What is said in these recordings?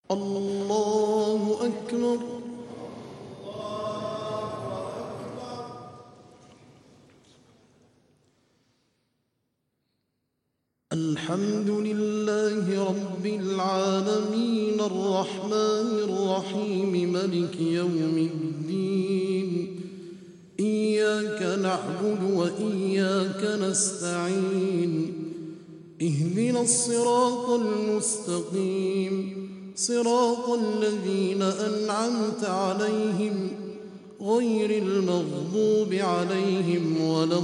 الله أكبر. الحمد لله رب العالمين الرحمن الرحيم ملك يوم الدين. إياك نعبد وإياك نستعين. اهدنا الصراط المستقيم، صراط الذين أنعمت عليهم غير المغضوب عليهم ولا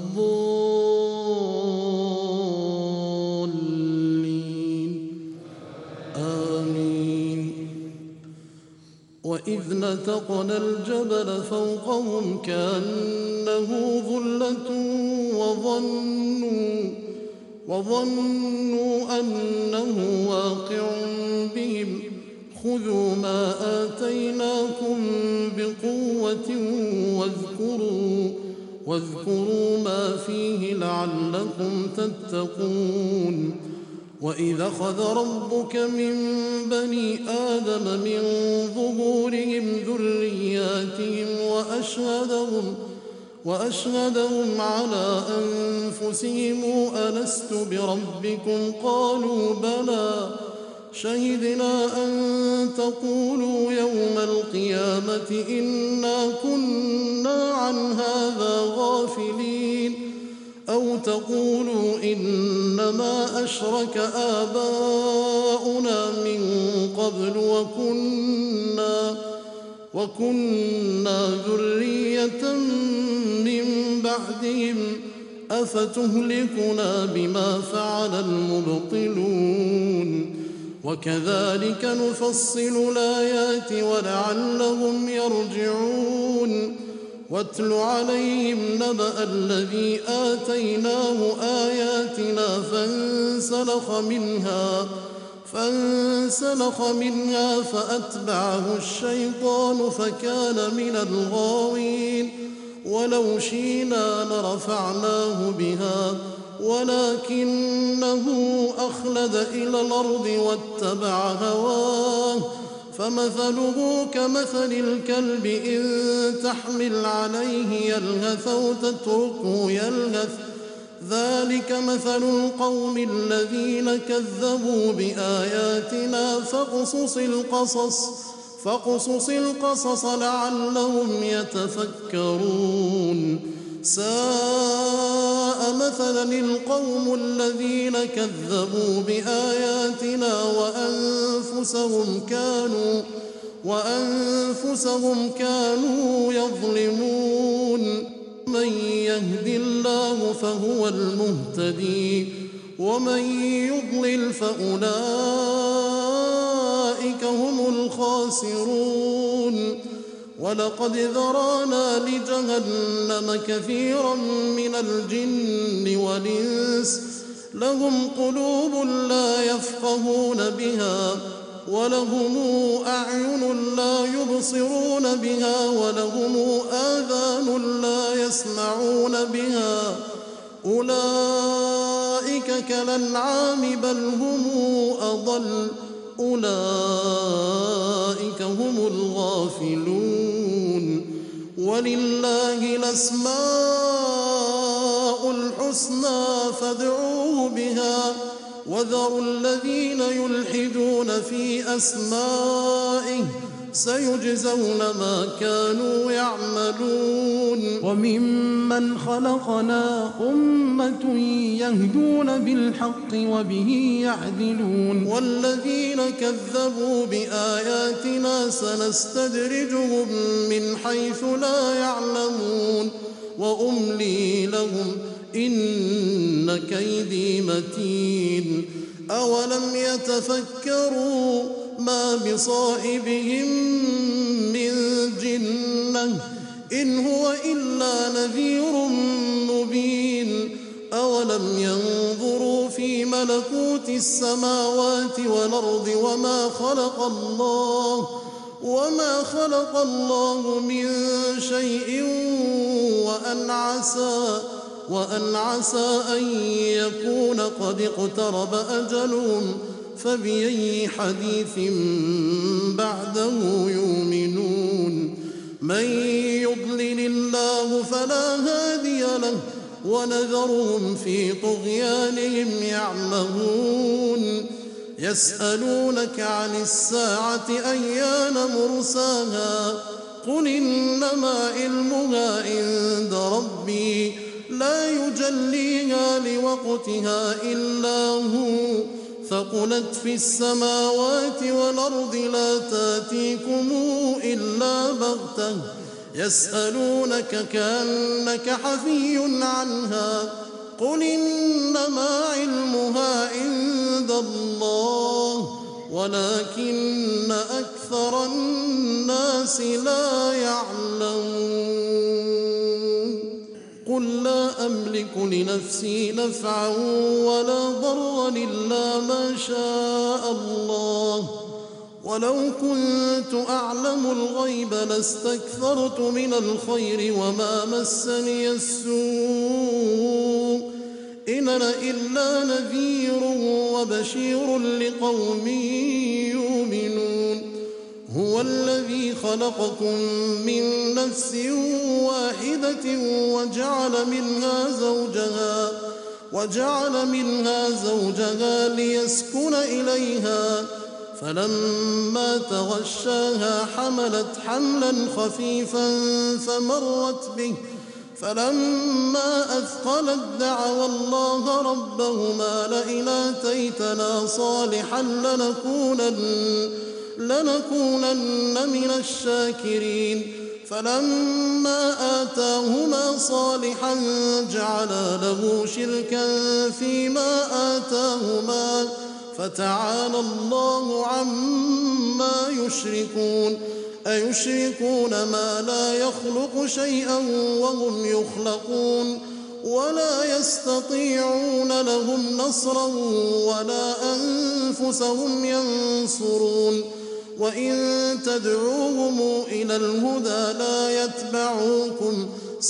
الضالين. آمين. وإذ نتقنا الجبل فوقهم كأنه ظلة وظنوا أنه واقع بهم خذوا ما آتيناكم بقوة واذكروا ما فيه لعلكم تتقون. وإذ أخذ ربك من بني آدم من ظهورهم ذرياتهم وأشهدهم على أنفسهم ألست بربكم قالوا بلى شهدنا أن تقولوا يوم القيامة إنا كنا عن هذا غافلين أو تقولوا إنما أشرك آباؤنا من قبل وكنا ذرية من بعدهم أفتهلكنا بما فعل المبطلون. وكذلك نفصل الآيات ولعلهم يرجعون. واتل عليهم نبأ الذي آتيناه آياتنا فانسلخ منها فأتبعه الشيطان فكان من الغاوين. ولو شئنا لرفعناه بها ولكنه أخلد إلى الأرض واتبع هواه فمثله كمثل الكلب إن تحمل عليه يلهث أو تتركه يلهث ذلك مثل القوم الذين كذبوا بآياتنا فاقصص القصص لعلهم يتفكرون. ساء مثلا القوم الذين كذبوا بآياتنا وأنفسهم كانوا يظلمون. من يهد الله فهو المهتدي ومن يضلل فأولئك هم الخاسرون. ولقد ذرانا لجهنم كثيرا من الجن والإنس لهم قلوب لا يفقهون بها ولهم أعين لا يبصرون بها ولهم آذان لا يسمعون بها أولئك كالأنعام بل هم أضل أولئك هم الغافلون. ولله الأسماء الحسنى فادعوه بها وذروا الذين يلحدون في أسمائه سيجزون ما كانوا يعملون. وممن خلقنا أمة يهدون بالحق وبه يعدلون. والذين كذبوا بآياتنا سنستدرجهم من حيث لا يعلمون وأملي لهم إن كيدي متين. أولم يتفكروا ما بصاحبهم من جنة إن هو إلا نذير مبين. أولم ينظروا في ملكوت السماوات والأرض وما خلق الله من شيء وأن عسى أن يكون قد اقترب أجلهم فبأي حديث بعده يؤمنون من يضلل الله فلا هادي له ونذرهم في طغيانهم يعمهون يسألونك عن الساعة أيان مرساها قل إنما علمها عند ربي لا يجليها لوقتها إلا هو ثقلت في السماوات والأرض لا تأتيكم إلا بغتة يسألونك كأنك حفي عنها قل إنما علمها عند الله ولكن أكثر الناس لا يعلمون قل لا أملك لنفسي نفعا ولا ضرا إلا ما شاء الله ولو كنت أعلم الغيب لاستكثرت من الخير وما مسني السوء إن أنا إلا نذير وبشير لقوم يؤمنون هو الذي خلقكم من نفس واحدة وجعل منها زوجها ليسكن إليها فلما تغشاها حملت حملا خفيفا فمرت به فلما أثقلت دعوا الله ربهما لئن آتيتنا صالحا لنكونن من الشاكرين فلما آتاهما صالحا جعلا له شركا فيما آتاهما فتعالى الله عما يشركون أيشركون ما لا يخلق شيئا وهم يخلقون ولا يستطيعون لهم نصرا ولا أنفسهم ينصرون وإن تدعوهم إلى الهدى لا يتبعوكم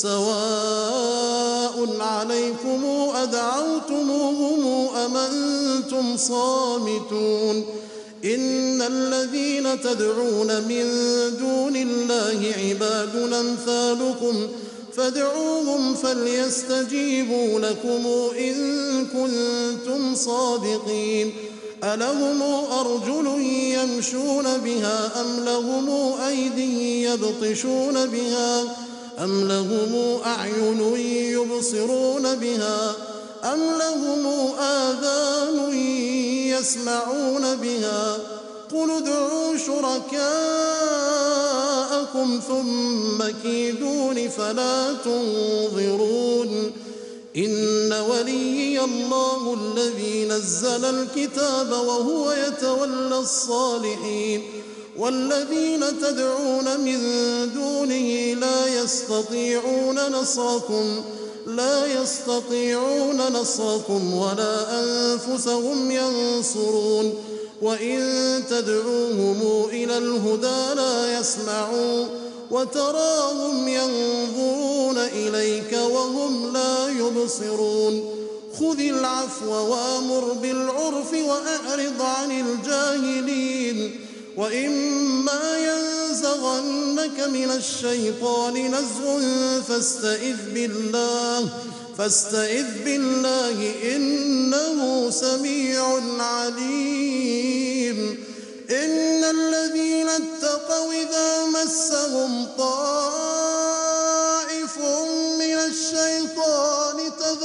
سواء عليكم أدعوتموهم أم أنتم صامتون إن الذين تدعون من دون الله عباد أمثالكم فادعوهم فليستجيبوا لكم إن كنتم صادقين ألهم أرجل يمشون بها أم لهم أيدي يبطشون بها أم لهم أعين يبصرون بها أم لهم آذان يسمعون بها قل ادعوا شركاءكم ثم كيدون فلا تنظرون إن وليي الله الذي نزل الكتاب وهو يتولى الصالحين والذين تدعون من دونه لا يستطيعون نصركم ولا أنفسهم ينصرون وإن تدعوهم إلى الهدى لا يسمعون وتراهم ينظرون إليك وهم لا يبصرون خذ العفو وأمر بالعرف وأعرض عن الجاهلين وإما ينزغنك من الشيطان نزغ فاستعذ بالله إنه سميع عليم إن الذين اتقوا إذا مسهم طائف من الشيطان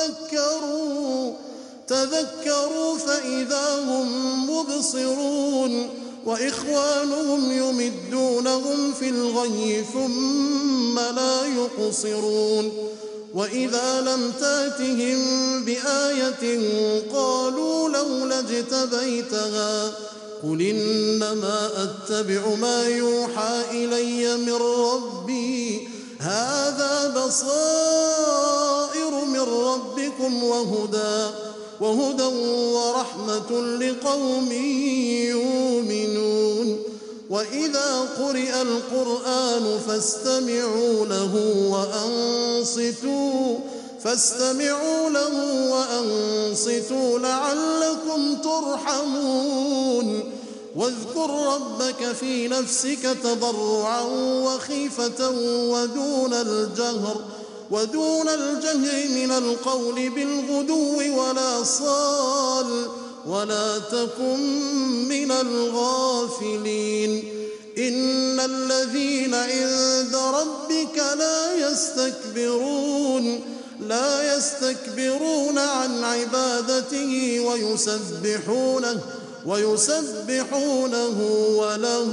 تذكروا فإذا هم مبصرون وإخوانهم يمدونهم في الغي ثم لا يقصرون وإذا لم تأتهم بآية قالوا لولا اجتبيتها قل إنما أتبع ما يوحى إلي من ربي هذا بصائر من ربكم وهدى ورحمة لقوم يؤمنون وإذا قرئ القرآن فاستمعوا له وأنصتوا فاستمعوا له وأنصتوا لعلكم ترحمون واذكر ربك في نفسك تضرعا وخيفة ودون الجهر من القول بالغدو ولا صال ولا تكن من الغافلين إن الذين عند ربك لا يستكبرون عن عبادته ويسبحونه وله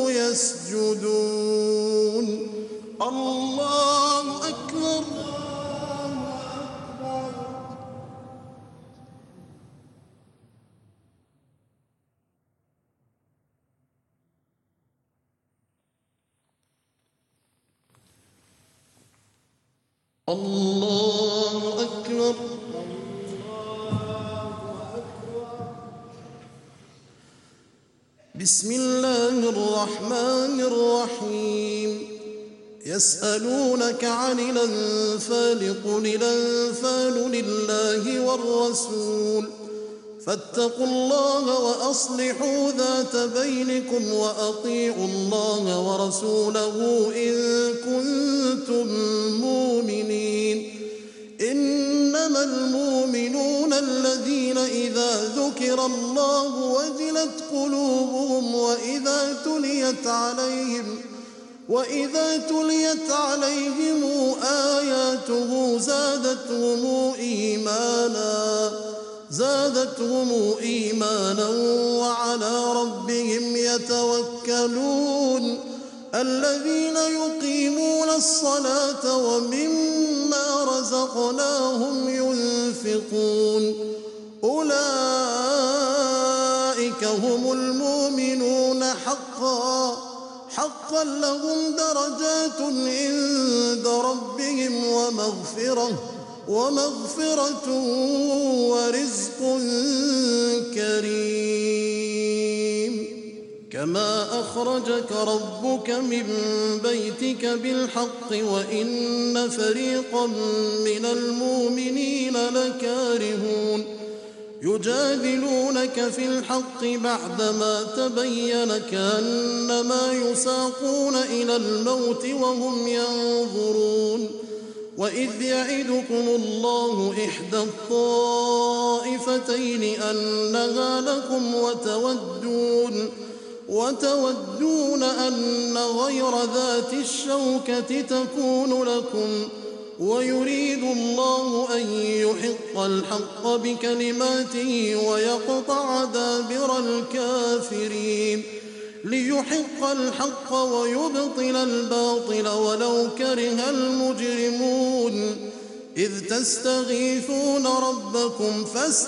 يسجدون. الله أكبر. الله أكبر. بسم الله الرحمن الرحيم يسألونك عن الأنفال قل الأنفال لله والرسول فاتقوا الله وأصلحوا ذات بينكم وأطيعوا الله ورسوله إن كنتم مؤمنين إنما المؤمنون الذين إذا ذكر الله وجلت قلوبهم وإذا تليت عليهم آياته زادتهم إيمانا وعلى ربهم يتوكلون الذين يقيمون الصلاة ومما رزقناهم ينفقون أولئك هم المؤمنون حقا لهم درجات عند ربهم ومغفرة ورزق كريم كما أخرجك ربك من بيتك بالحق وإن فريقا من المؤمنين لكارهون يجادلونك في الحق بعدما تبين كأنما يساقون إلى الموت وهم ينظرون وإذ يعدكم الله إحدى الطائفتين أنها لكم وتودون أن غير ذات الشوكة تكون لكم ويريد الله أن يحق الحق بكلماته ويقطع دابر الكافرين ليحق الحق ويبطل الباطل ولو كره المجرمون إذ تستغيثون ربكم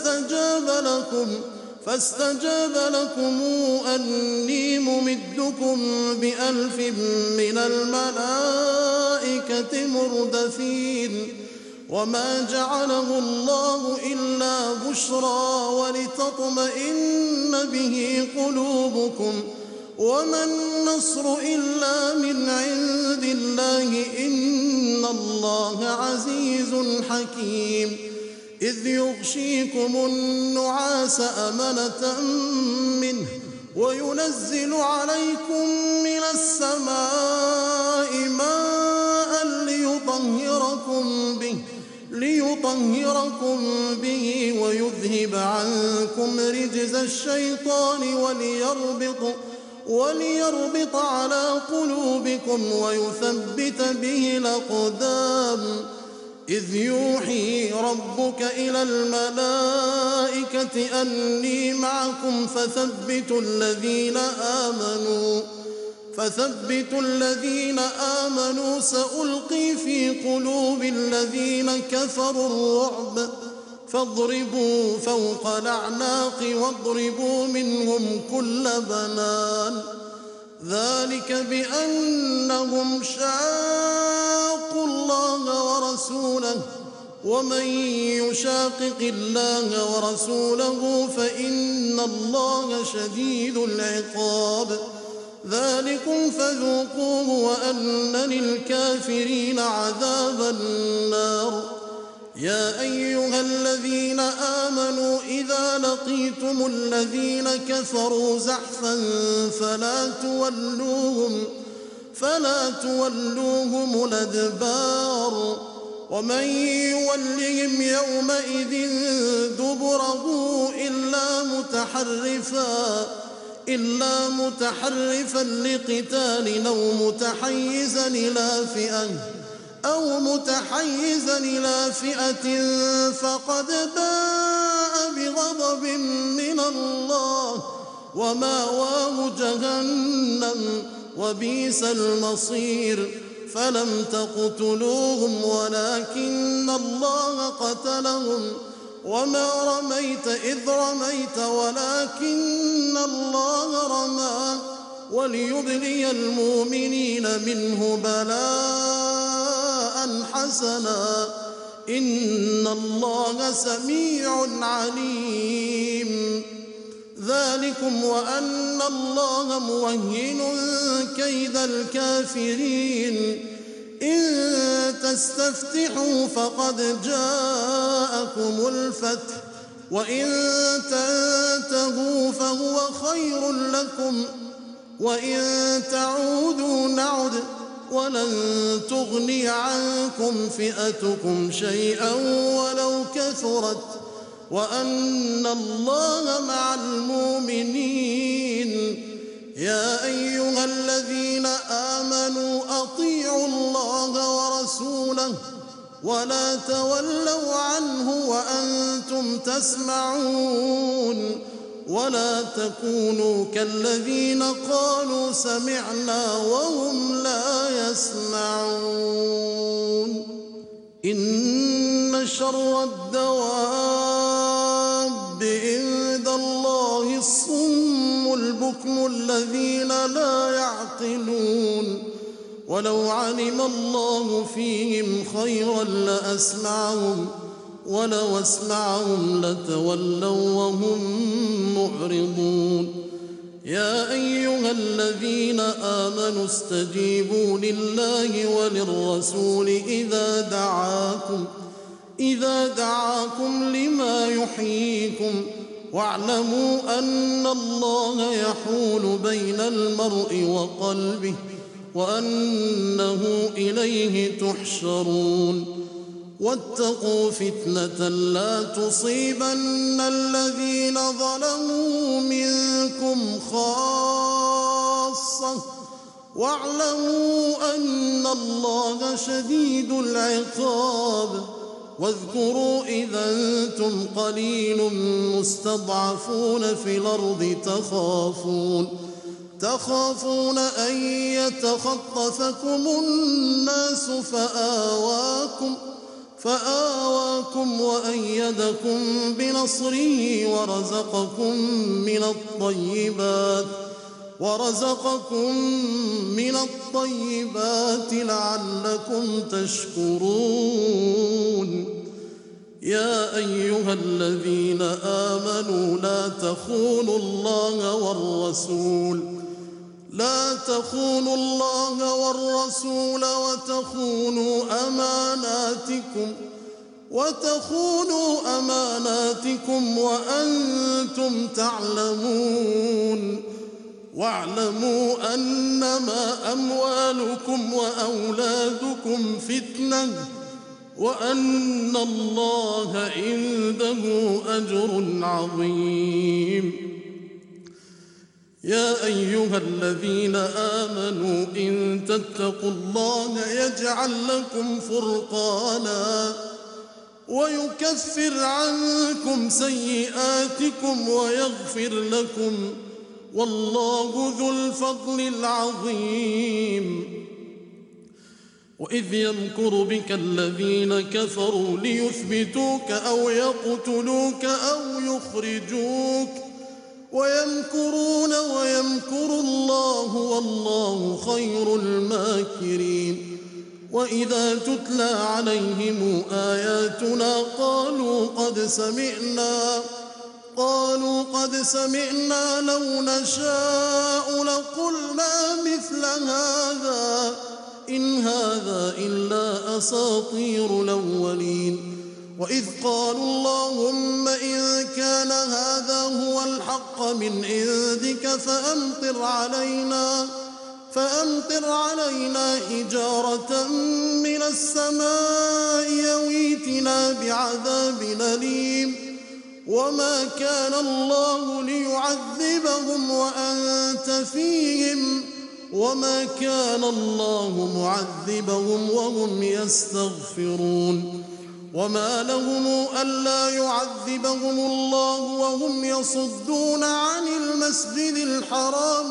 فاستجاب لكم أني ممدكم ب1000 من الملائكة مردفين وما جعله الله إلا بشرى ولتطمئن به قلوبكم وما النصر إلا من عند الله إن الله عزيز حكيم إذ يغشيكم النعاس أمنة منه وينزل عليكم من السماء ماء ليطهركم به ويذهب عنكم رجز الشيطان وليربط على قلوبكم ويثبت به الأقدام إذ يوحي ربك إلى الملائكة أني معكم فثبتوا الذين آمنوا سألقي في قلوب الذين كفروا الرعب فاضربوا فوق الأعناق واضربوا منهم كل بنان ذلك بأنهم شاقوا الله ورسوله ومن يشاقق الله ورسوله فإن الله شديد العقاب ذلكم فذوقوه وأن للكافرين عذاب النار يا أيها الذين آمنوا إذا لقيتم الذين كفروا زحفا فلا تولوهم الأدبار ومن يولهم يومئذ دبره إلا متحرفا لقتال أو متحيزا إلى فئة فقد باء بغضب من الله ومأواه جهنم وبئس المصير فلم تقتلوهم ولكن الله قتلهم وما رميت إذ رميت ولكن الله رمى وليبلي المؤمنين منه بلاء حسنا إن الله سميع عليم ذلكم وأن الله موهن كيد الكافرين إن تستفتحوا فقد جاءكم الفتح وإن تنتهوا فهو خير لكم وإن تعودوا نعد ولن تغني عنكم فئتكم شيئا ولو كثرت وأن الله مع المؤمنين يا أيها الذين آمنوا أطيعوا الله ورسوله ولا تولوا عنه وأنتم تسمعون ولا تكونوا كالذين قالوا سمعنا وهم لا يسمعون إن شر الدواب عند الله الصم البكم الذين لا يعقلون ولو علم الله فيهم خيرا لأسمعهم ولو أسمعهم لتولوا وهم معرضون يا أيها الذين آمنوا استجيبوا لله وللرسول إذا دعاكم لما يحييكم واعلموا أن الله يحول بين المرء وقلبه وأنه إليه تحشرون واتقوا فتنة لا تصيبن الذين ظلموا منكم خاصة واعلموا أن الله شديد العقاب واذكروا إذا أنتم قليل مستضعفون في الأرض تخافون أن يتخطفكم الناس فآواكم وأيدكم بنصره ورزقكم من الطيبات لعلكم تشكرون يا أيها الذين آمنوا لا تخونوا الله والرسول وتخونوا أماناتكم وأنتم تعلمون واعلموا أنما أموالكم وأولادكم فتنة وأن الله عنده أجر عظيم يا أيها الذين آمنوا إن تتقوا الله يجعل لكم فرقانا ويكفر عنكم سيئاتكم ويغفر لكم والله ذو الفضل العظيم وإذ يمكر بك الذين كفروا ليثبتوك أو يقتلوك أو يخرجوك ويمكرون ويمكر الله والله خير الماكرين وإذا تتلى عليهم آياتنا قالوا قد سمعنا لو نشاء لقلنا مثل هذا إن هذا إلا أساطير الأولين وإذ قالوا اللهم إن كان هذا هو الحق من عندك فأمطر علينا حجارة من السماء يويتنا بعذاب أليم وما كان الله ليعذبهم وأنت فيهم وما كان الله معذبهم وهم يستغفرون وما لهم ألا يعذبهم الله وهم يصدون عن المسجد الحرام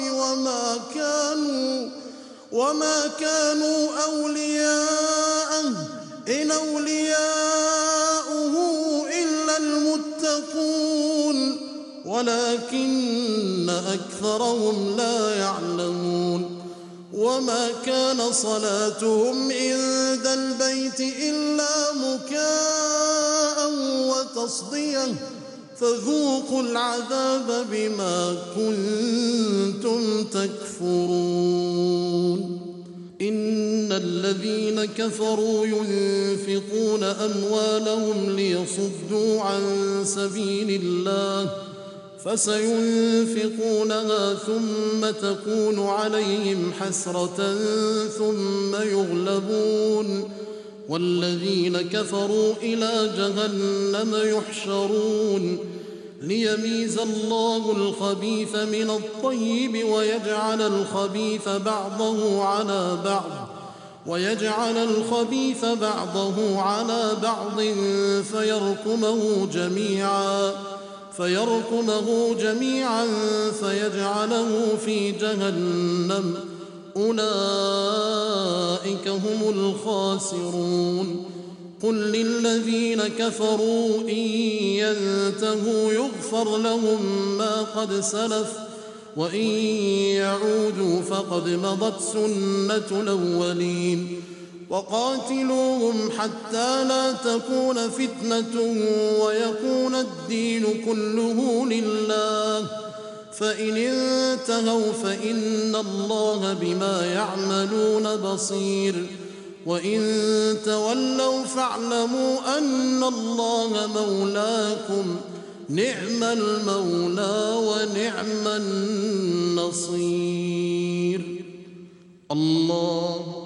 وما كانوا أولياءه إن أولياؤه إلا المتقون ولكن أكثرهم لا يعلمون وما كان صلاتهم عند البيت إلا مكاء وتصدية فذوقوا العذاب بما كنتم تكفرون إن الذين كفروا ينفقون أموالهم ليصدوا عن سبيل الله فسينفقونها ثم تكون عليهم حسرة ثم يغلبون والذين كفروا إلى جهنم يحشرون ليميز الله الخبيث من الطيب ويجعل الخبيث بعضه على بعض فيركمه جميعا فيجعله في جهنم أولئك هم الخاسرون قل للذين كفروا إن ينتهوا يغفر لهم ما قد سلف وإن يعودوا فقد مضت سنة الأولين وقاتلوهم حتى لا تكون فتنة ويكون الدين كله لله فإن انتهوا فإن الله بما يعملون بصير وإن تولوا فاعلموا أن الله مولاكم نعم المولى ونعم النصير الله